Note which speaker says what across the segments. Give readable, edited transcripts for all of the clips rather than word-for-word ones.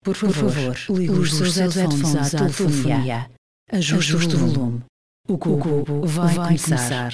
Speaker 1: Por favor, ligue os seus headphones à telefonia. Ajuste o volume. O cubo vai começar.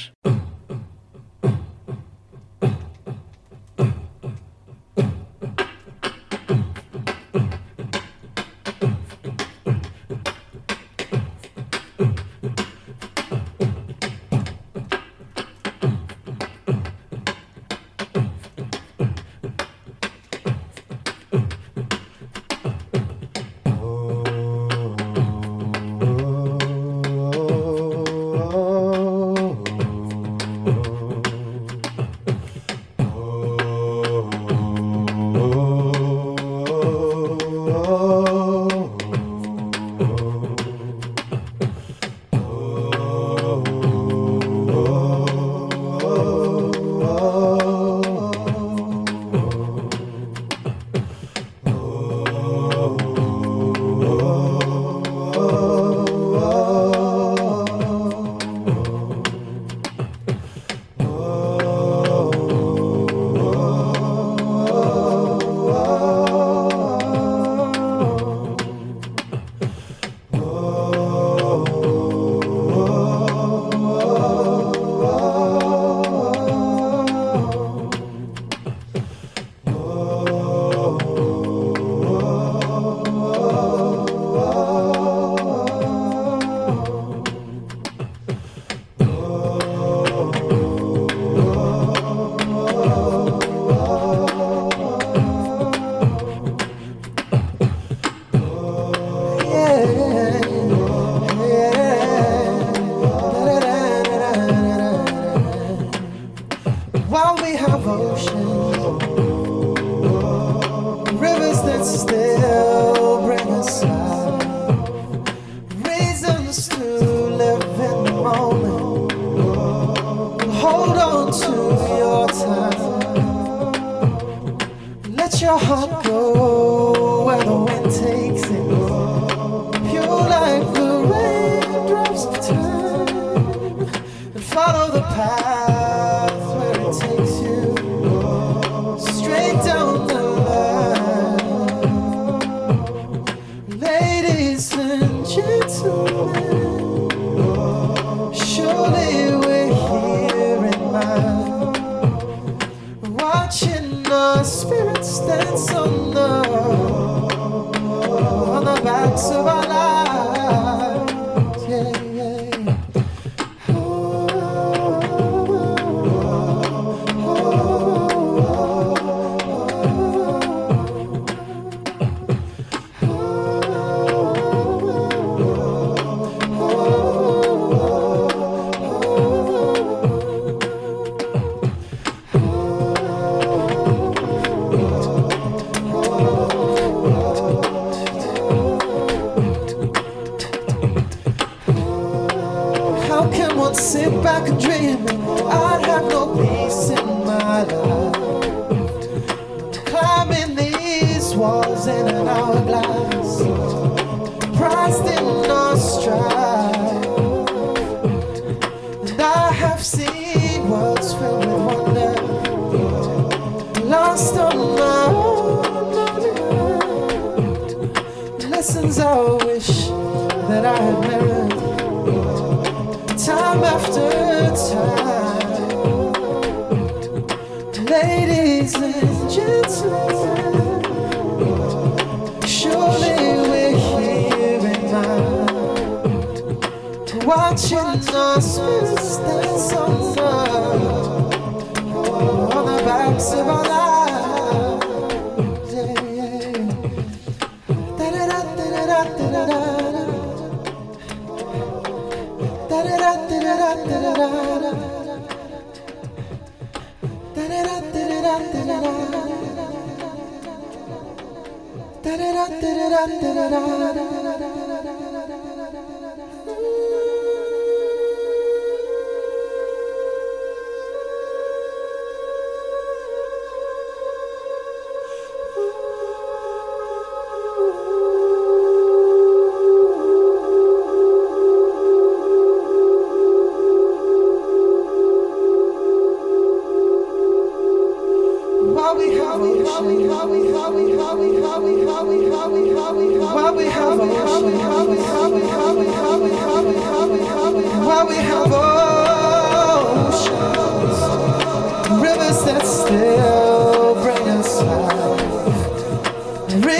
Speaker 2: How we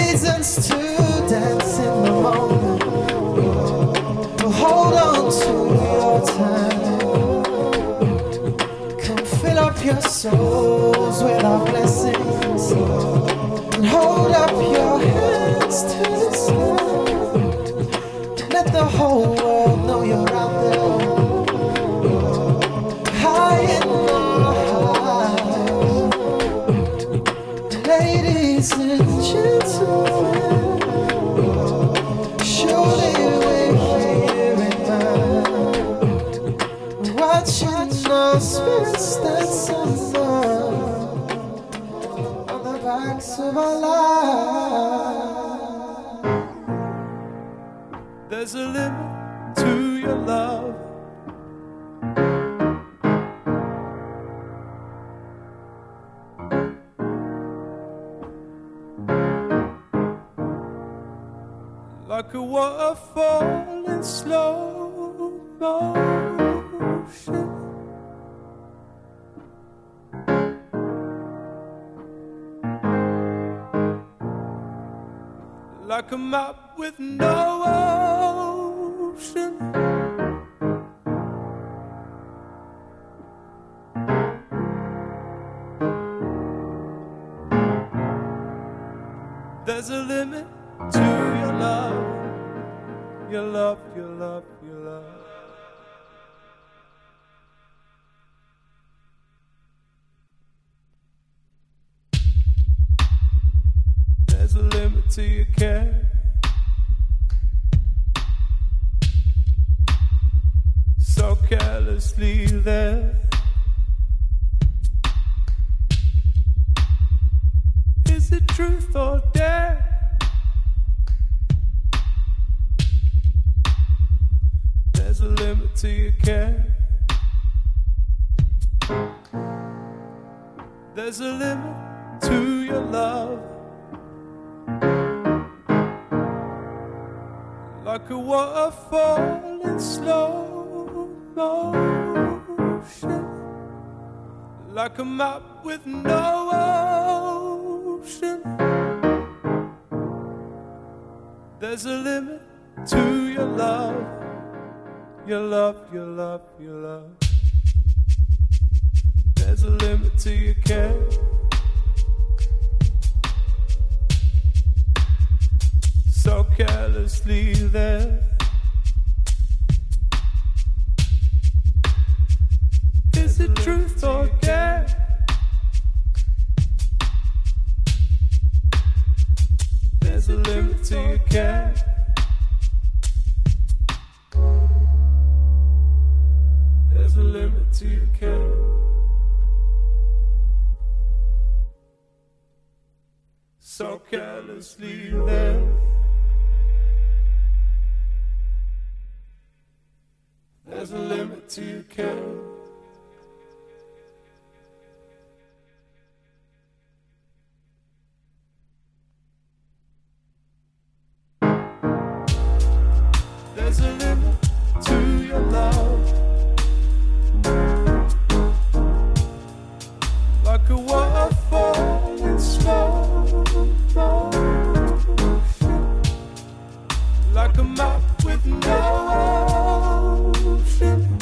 Speaker 2: reasons to dance in the moment. But hold on to your time. Come fill up your souls with our blessings and hold up your hands to the sky. Let the whole world know you're out there, high in the high. Ladies and gentlemen, surely we're here in mind, watching our spirits dance on the backs of our lives.
Speaker 3: There's a limit to your love. Like a waterfall in slow motion. Like a map with no ocean. There's a limit to your love, your love, your love, your love. There's a limit to your care. So carelessly there. Is it truth or dare? There's a limit to your care. There's a limit to your love. Like a waterfall in slow motion. Like a map with no ocean. There's a limit to your love. Your love, your love, your love. There's a limit to your care. So carelessly there. Is it truth or dare? There's a limit to your care. There's a limit to your care. So carelessly there. There's a limit to your care. There's a limit to your love. Like a waterfall in slow motion. Like a map with no ocean.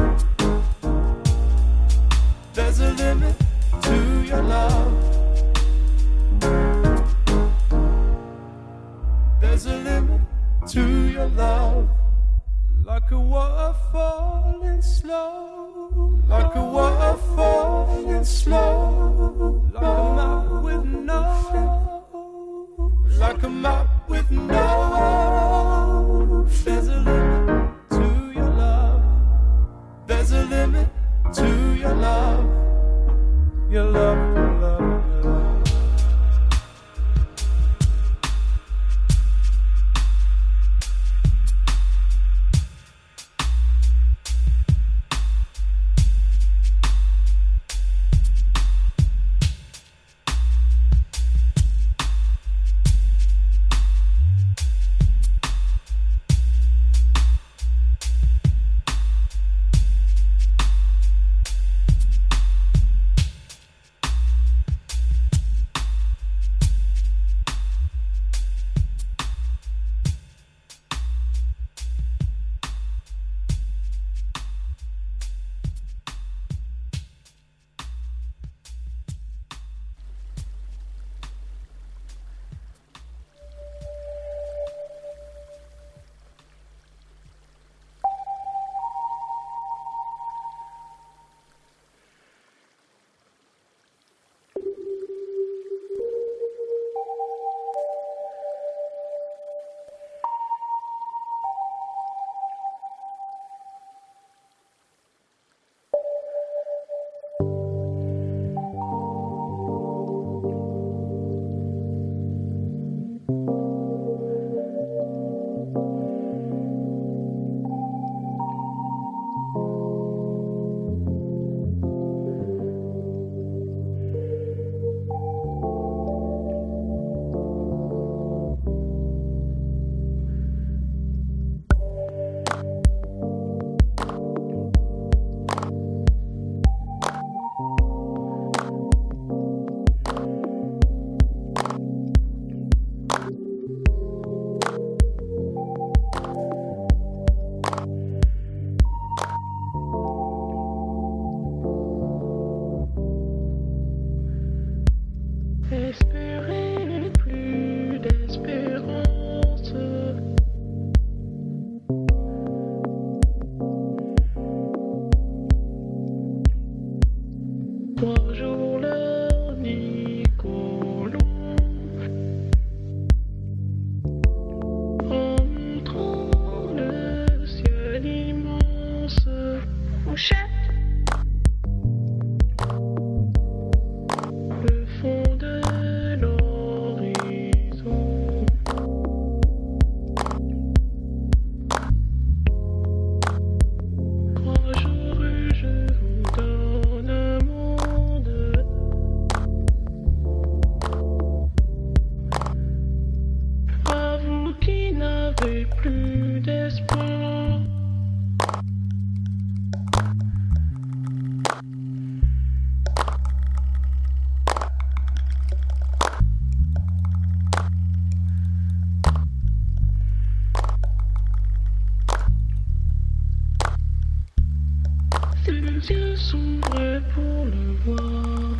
Speaker 3: There's a limit to your love. There's a limit to your love. Like a waterfall in slow. Like a waterfall in slow. Like a map with no. Like a map with no. There's a limit to your love. There's a limit to your love. Your love, your love, your love.
Speaker 4: qui n'avait plus d'espoir. Ses yeux s'ouvraient pour le voir.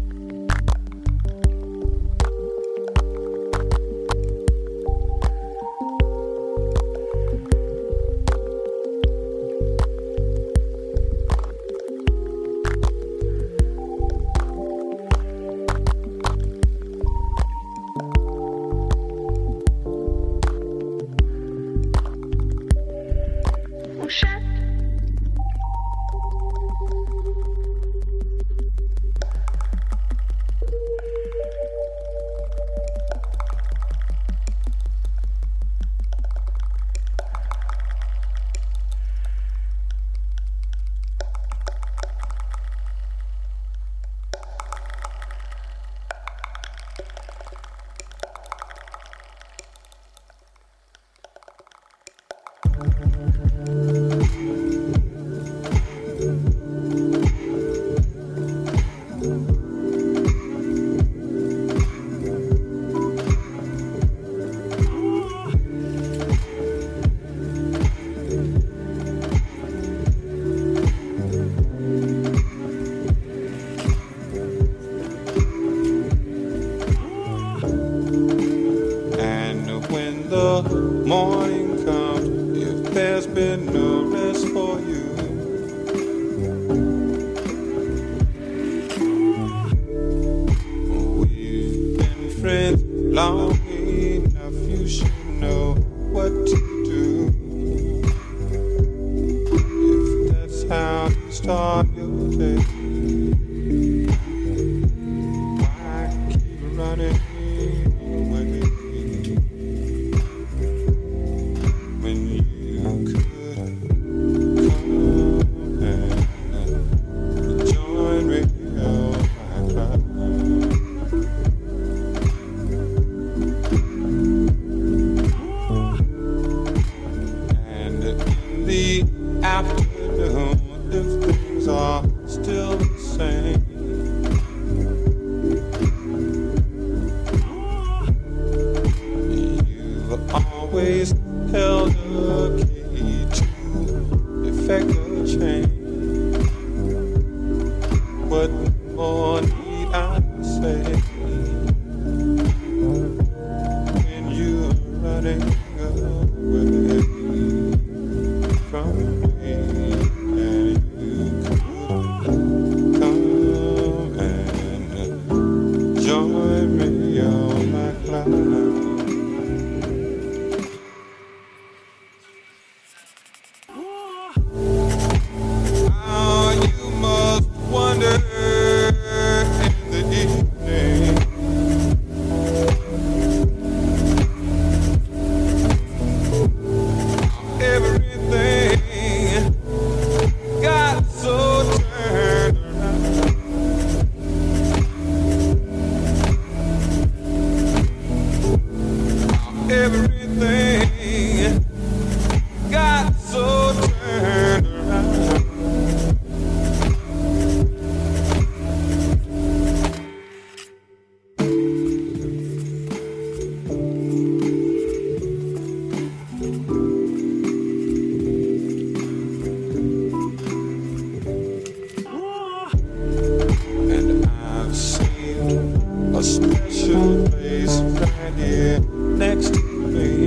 Speaker 3: Morning comes, if there's been no rest for you. We've been friends long enough, you should know what to do. If that's how you start your day, why keep running away? Always held a key to effect a change. What more need I say when you're running away from me and you could come and join me on my cloud? Everything got so turned around. And I've seen a special place right here next to me.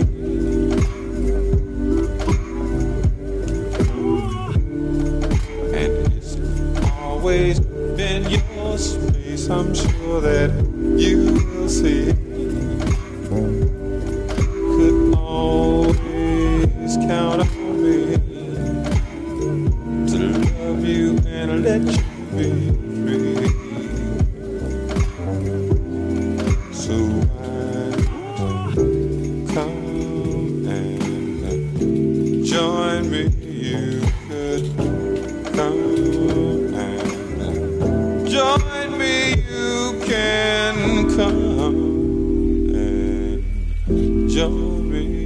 Speaker 3: And it's always been your space. I'm sure that you will see. Could always count on me to love you and let you be free. So come and join me. You could come and join me. You can come and join me.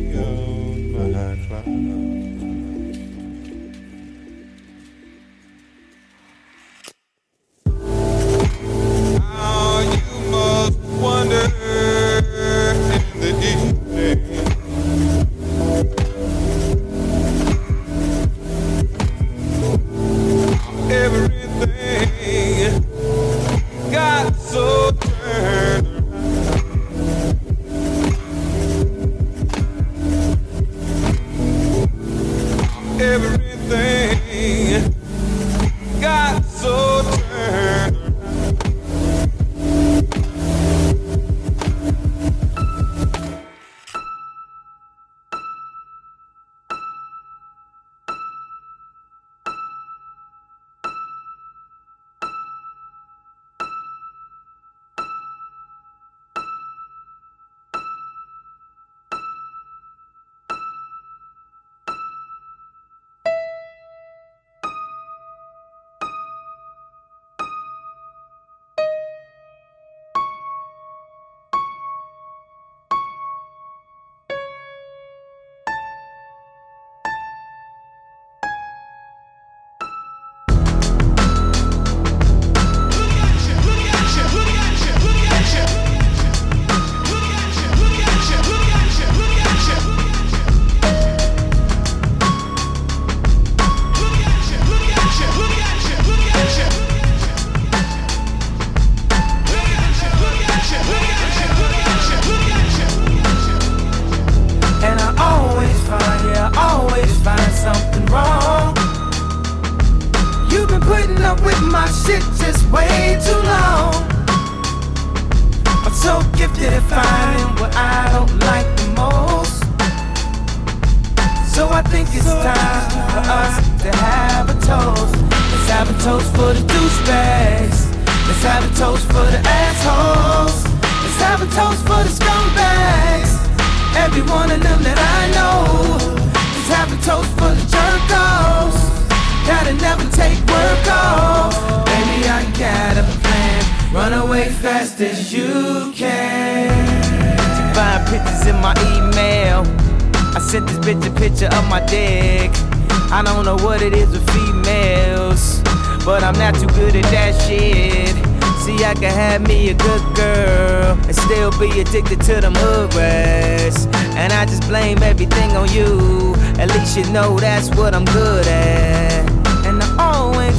Speaker 5: Addicted to them hood rats, and I just blame everything on you. At least you know that's what I'm good at. And I always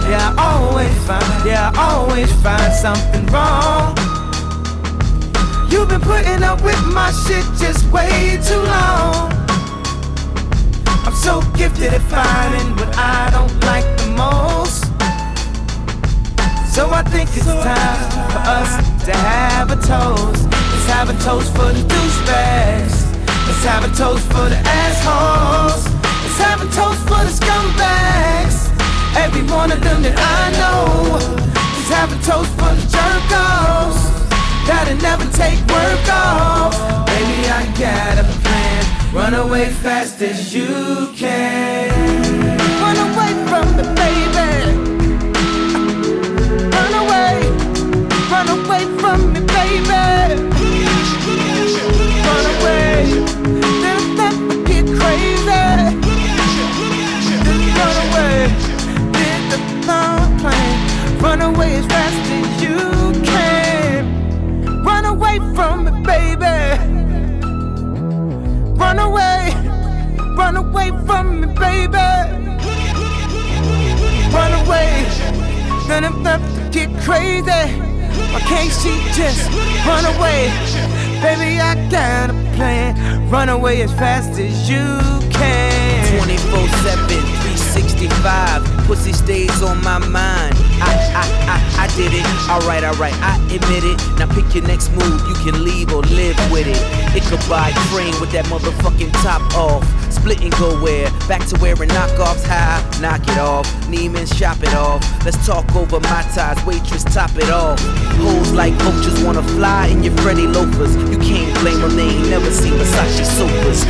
Speaker 5: find something wrong. You've been putting up with my shit just way too long. I'm so gifted at finding what I don't like the most. So I think it's time for us to have a toast. Let's have a toast for the douchebags. Let's have a toast for the assholes. Let's have a toast for the scumbags. Every one of them that I know. Let's have a toast for the jerk-offs that'll never take work off. Baby, I got a plan. Run away fast as you can. Run away from me, baby. Run away from me, baby. Run away, then never get crazy. Run away, did the long plane. Run away as fast as you can. Run away from me, baby. Run away from me, baby. Run away, then never get crazy. Why can't she just run away? Baby, I got a plan. Run away as fast as you can.
Speaker 6: 24/7, 365. Pussy stays on my mind. I did it. Alright, I admit it. Now pick your next move. You can leave or live with it. Ichabod Crane with that motherfucking top off. Split and go where? Back to wearing knockoffs. High, knock it off. Neiman's, shop it off. Let's talk over my ties. Waitress, top it off. Hoes like vultures wanna fly in your Freddy loafers. You can't blame them, they ain't never seen Versace sofas.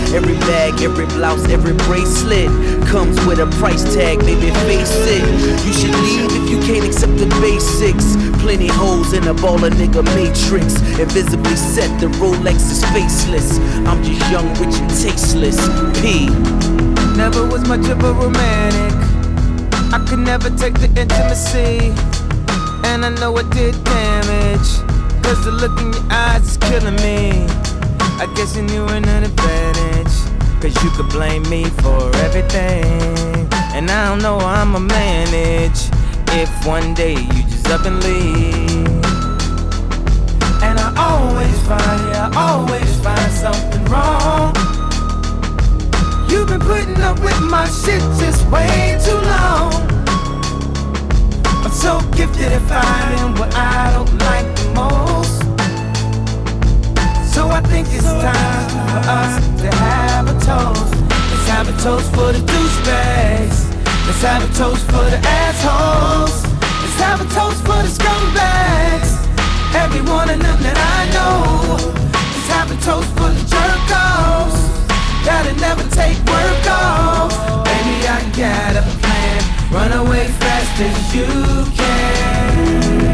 Speaker 6: Every bag, every blouse, every bracelet comes with a price tag, baby, face it. You should leave if you can't accept the basics. Plenty holes in a baller nigga matrix. Invisibly set, the Rolex is faceless. I'm just young, rich and tasteless. P.
Speaker 5: Never was much of a romantic. I could never take the intimacy, and I know it did damage, cause the look in your eyes is killing me. I guess you knew an advantage, cause you could blame me for everything, and I don't know how I'ma manage if one day you just up and leave. And I always find something wrong. You've been putting up with my shit just way too long. I'm so gifted at finding what I don't like the most. So I think it's time for us to have a toast. Let's have a toast for the douchebags. Let's have a toast for the assholes. Let's have a toast for the scumbags. Every one of them that I know. Let's have a toast for the jerk-offs that'll never take work off. Baby, I got a plan. Run away fast as you can.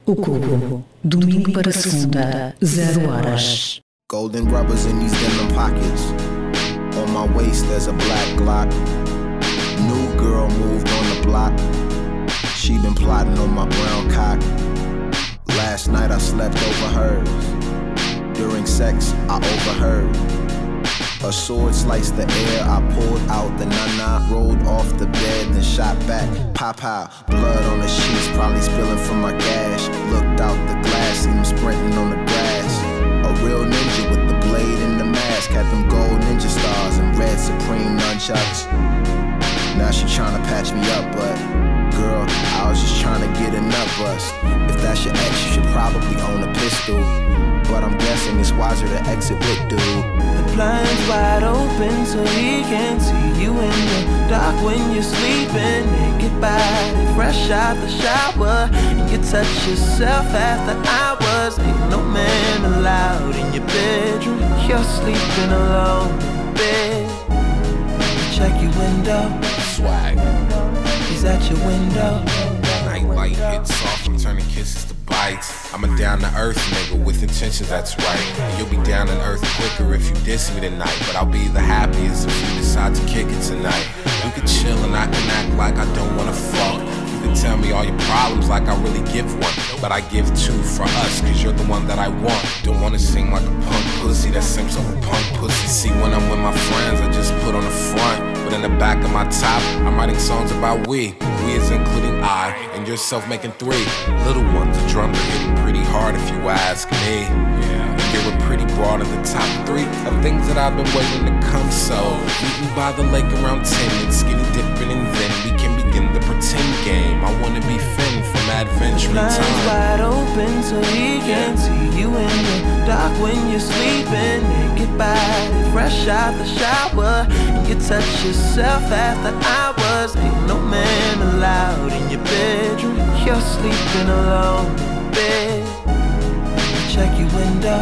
Speaker 1: O Cubo, domingo para segunda, 0 horas.
Speaker 7: Golden rubbers in these denim pockets. On my waist there's a black Glock. New girl moved on the block. She been plotting on my brown cock. Last night I slept over hers. During sex I overheard. A sword sliced the air, I pulled out the nana, rolled off the bed, then shot back. Pow, blood on the sheets, probably spilling from my gash. Looked out the glass, seen him sprinting on the grass. A real ninja with the blade and the mask. Had them gold ninja stars and red Supreme nunchucks. Now she tryna patch me up, but girl, I was just tryna get a nut bust. If that's your ex, you should probably own a pistol. But I'm guessing it's wiser to exit with dude.
Speaker 5: The blind's wide open so he can see you in the dark when you're sleeping. Naked body, fresh out the shower, and you touch yourself after hours. Ain't no man allowed in your bedroom. You're sleeping alone in bed. Check your window.
Speaker 8: Swag.
Speaker 5: He's at your window.
Speaker 8: Nightlight hits soft, I'm turning kisses to bites. I'm a down-to-earth nigga with intentions, that's right. And you'll be down to earth quicker if you diss me tonight. But I'll be the happiest if you decide to kick it tonight. We could chill and I can act like I don't wanna fuck. You can tell me all your problems like I really give one. But I give two for us, cause you're the one that I want. Don't wanna sing like a punk pussy that seems like a punk pussy. See, when I'm with my friends, I just put on the front. But in the back of my top, I'm writing songs about we. We is including I, and yourself making 3. Little ones, the drums are hitting pretty hard if you ask me. And you're a pretty broad in the top 3 of things that I've been waiting to come. So, meeting by the lake around 10 and skinny dipping, and then we can begin the pretend game. I wanna be Finn from Adventure Time.
Speaker 5: The blind's wide open so he can see you in the dark when you're sleeping. Naked body, fresh out the shower, and you touch yourself after hours. Ain't no man allowed in your bedroom. You're sleeping alone in bed. Check your window.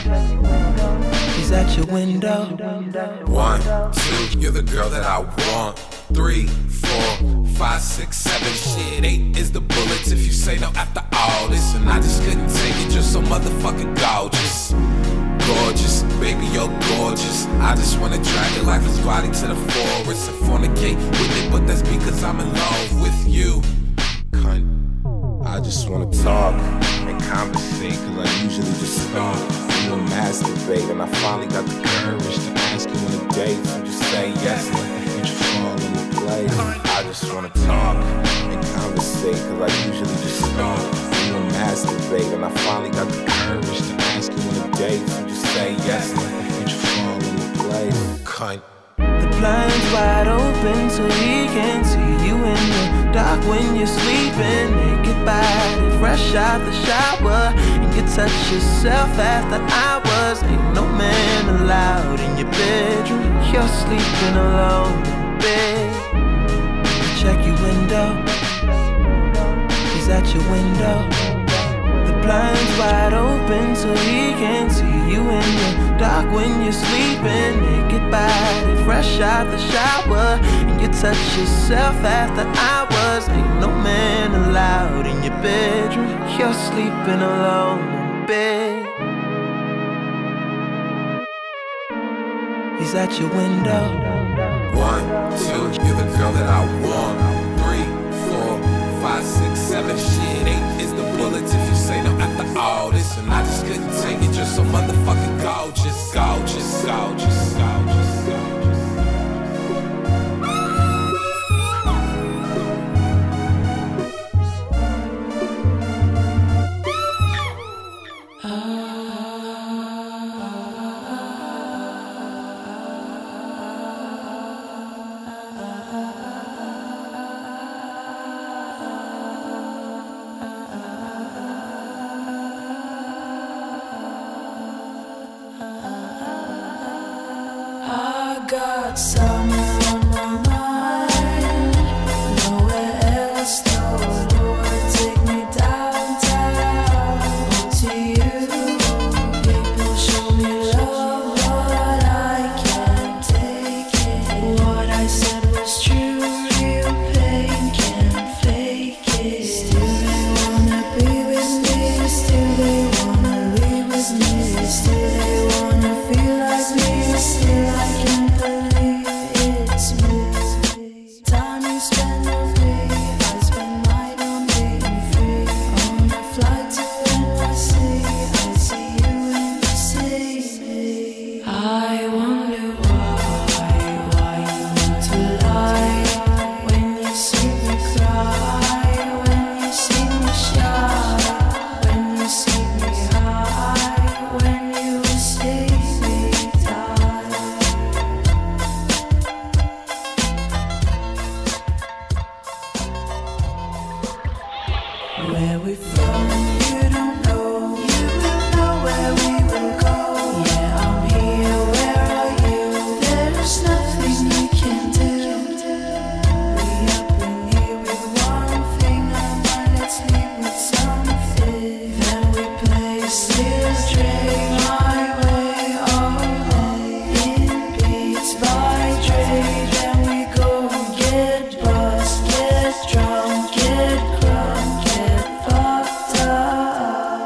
Speaker 5: He's at your window.
Speaker 8: 1, 2, you're the girl that I want. 3, 4, 5, 6, 7, shit, 8 is the bullets if you say no after all this. And I just couldn't take it, you're so motherfucking gorgeous. Gorgeous, baby, you're gorgeous. I just wanna drag your lifeless body to the forest and fornicate with it, but that's because I'm in love with you. Cunt. I just wanna talk and conversate, cause I usually just stop and masturbate. And I finally got the courage to ask you on a date. So just say yes and let the future fall into place. I just wanna talk and conversate, cause I usually just stop and masturbate. And I finally got the courage to ask you on a date. So just say yes and let the future fall into place. Cunt.
Speaker 5: The blind's wide open so he can see you in the dark when you're sleeping. Naked body, fresh out the shower, and you touch yourself after hours. Ain't no man allowed in your bedroom. You're sleeping alone in bed. Check your window. He's at your window. The blind's wide open so he can see you in the dark when you're sleeping. Naked body, fresh out the shower, and you touch yourself after hours. Ain't no man allowed in your bedroom. You're sleeping alone in bed. He's at your window.
Speaker 8: 1, 2, you're the girl that I want. 3, 4, 5, 6, 7, shit, 8 is the bullets if you say no after all this. And I just couldn't take it, you're so motherfucking gorgeous. Gorgeous, gorgeous, gorgeous, gorgeous.
Speaker 9: Got summer on my mind, nowhere else, no Lord, take me downtown to you. People show me love, but I can't take it. What I said was true, real pain can't fake it. Still they wanna be with me. Where we from, you don't know. You will know where we will go. Yeah, I'm here, where are you? There's nothing you can do. We up in here with one finger, now let's leave with something. Then we play still straight my way all day. In beats by Dre, then we go and get buzzed, get drunk, get crunk, get fucked up.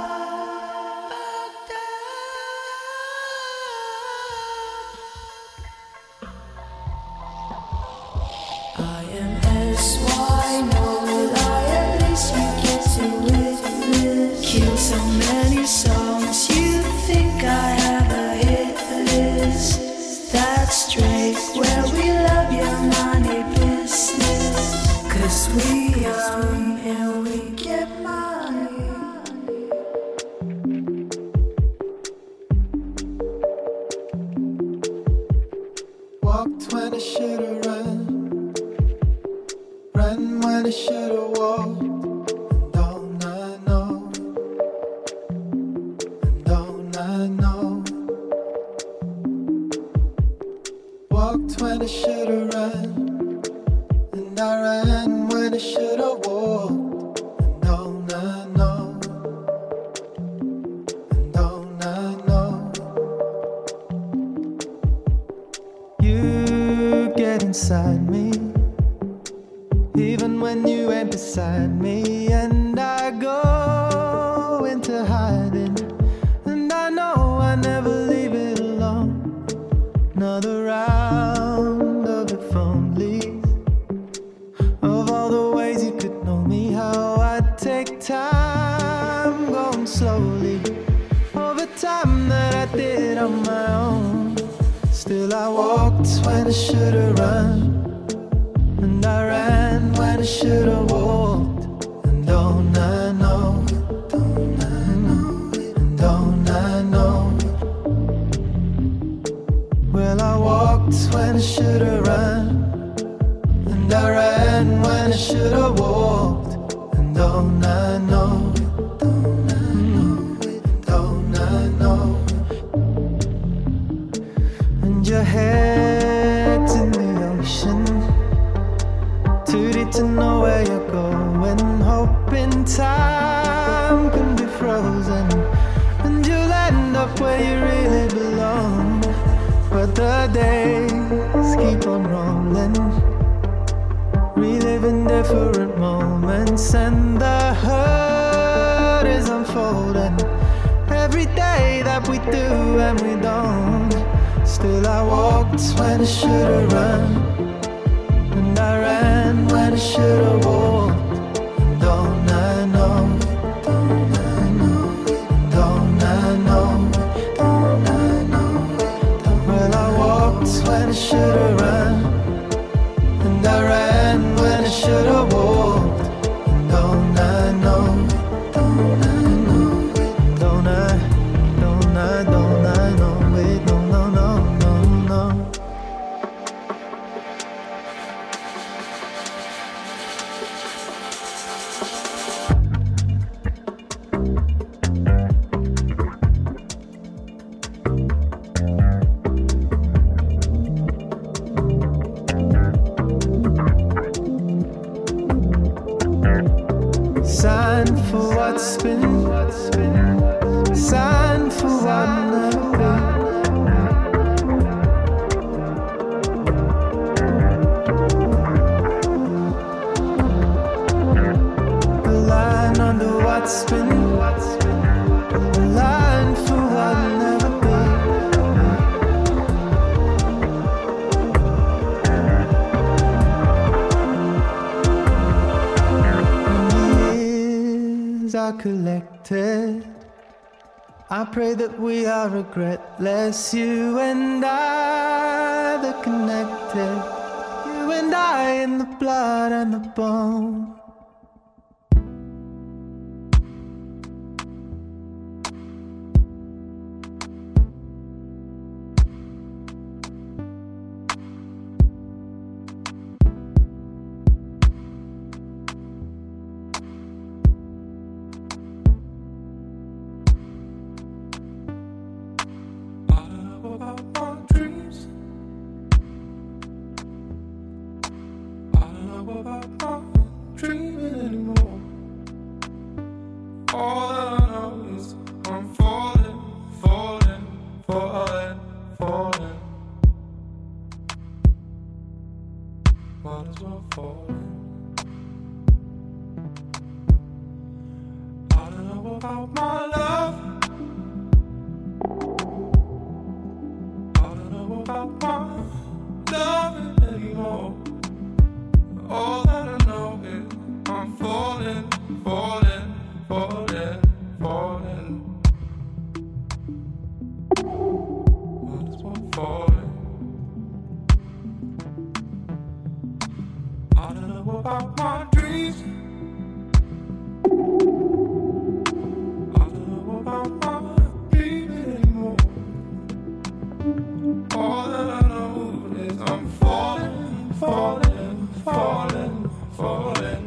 Speaker 9: I am SY, no lie, at least you get to witness. Kill so many songs, you think I have a hit list. That's straight, where we love your money business. 'Cause we young and we get money.
Speaker 2: Walked when I should've run. Ran when I should've walked. And don't I know? And don't I know? Walked when I should've run. And I ran when I should've walked. And don't I know? And don't I know? You get inside me, even when you ain't beside me, and I go into hiding, and I know I never leave it alone. Another round of the phone leaves, of all the ways you could know me, how I take time going slowly, over time that I did on my own. Still I walked when I should've run, and I ran when I should've walked. And don't I know? Don't I know? And don't I know? Well, I walked when I should've run, and I ran when I should've walked. And don't I know? Don't I know? Don't I know? And your head's in the ocean, too deep to know where you're going, hoping time can be frozen, and you'll end up where you really belong. But the days keep on rolling, reliving different moments, and the hurt is unfolding every day that we do and we don't. Still I walked when I should've run, and I ran when I should've walked. And don't I know? Don't I know? Don't I know? Don't I know? Well, I walked when I should've run, and I ran when I should've walked. And don't I know? Don't I know? Don't I? Don't I? Don't I know? Wait, no, no, no, no, no. Sign for what's been, sign for what never been. A line under what's been, a line for what never been. Are collected, I pray that we are regretless, you and I, the connected, you and I in the blood and the bone.
Speaker 3: know about my dreaming anymore. All that I know is I'm falling, falling, falling, falling. Might as well falling. I don't know about my love. I don't know about my loving anymore. All that I know is I'm falling, falling, falling, falling. Might as well falling. I don't know about my dreams. I don't know about my dreaming anymore. All that I know is I'm falling, falling, falling, falling.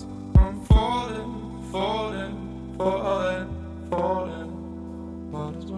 Speaker 3: Falling, falling, falling. Might as well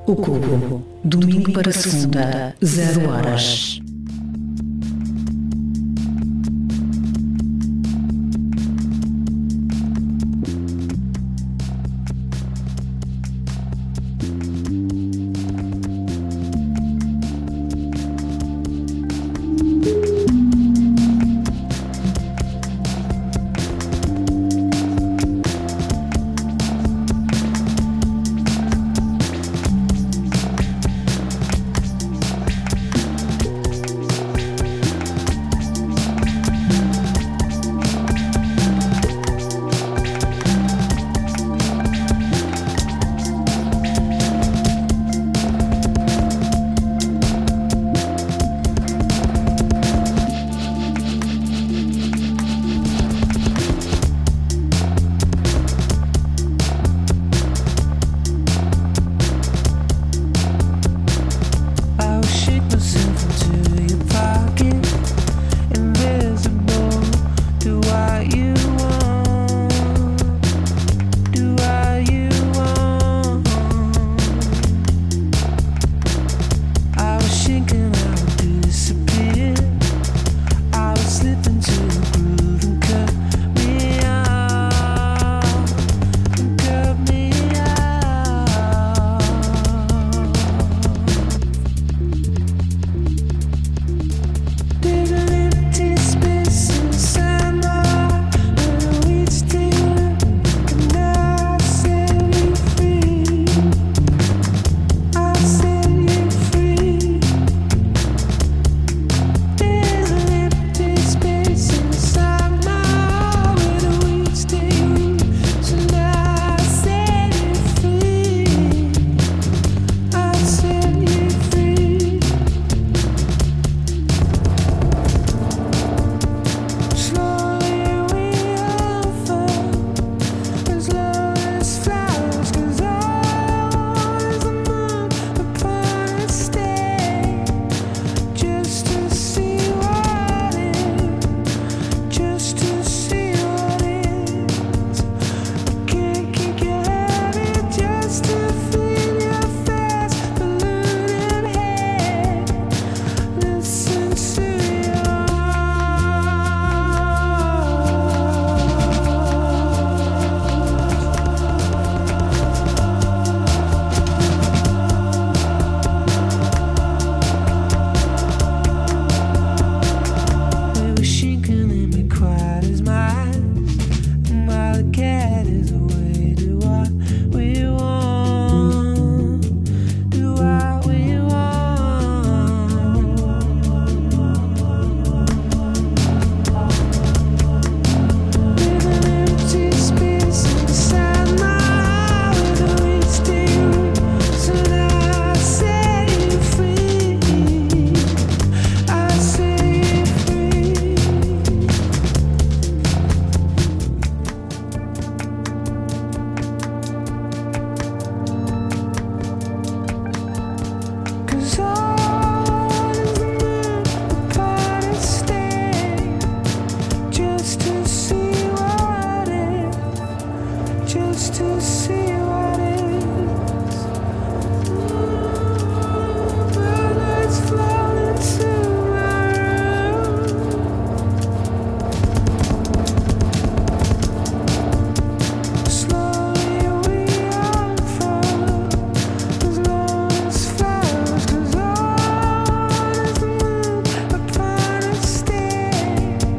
Speaker 1: O Cubo, domingo para segunda, 0 horas.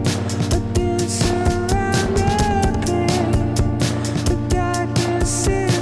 Speaker 9: See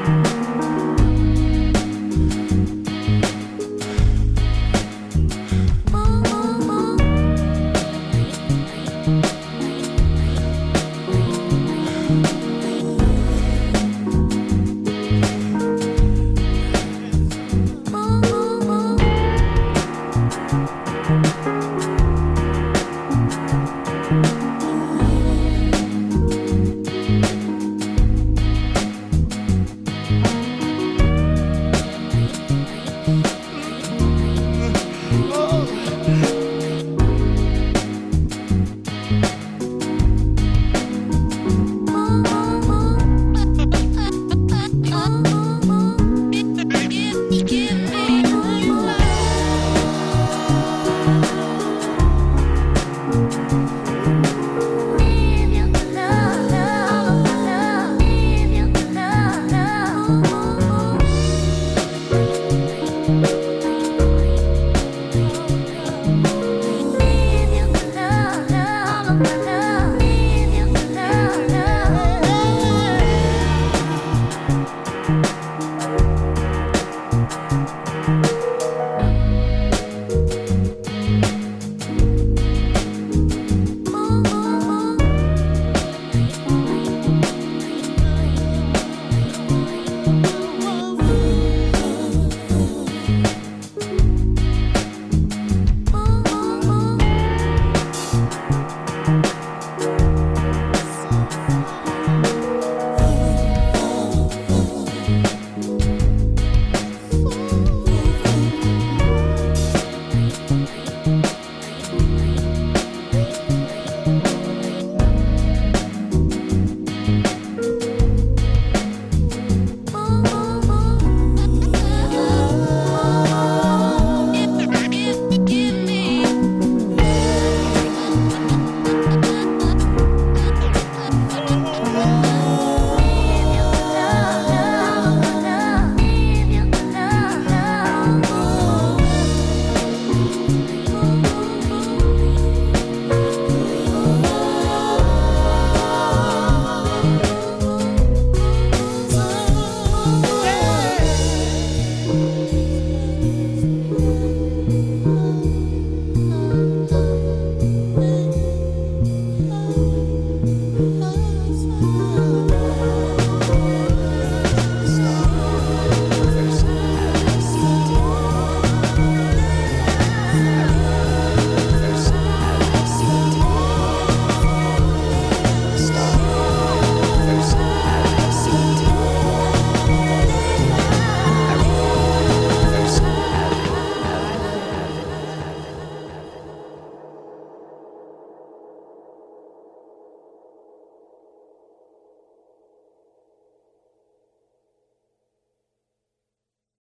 Speaker 9: Oh,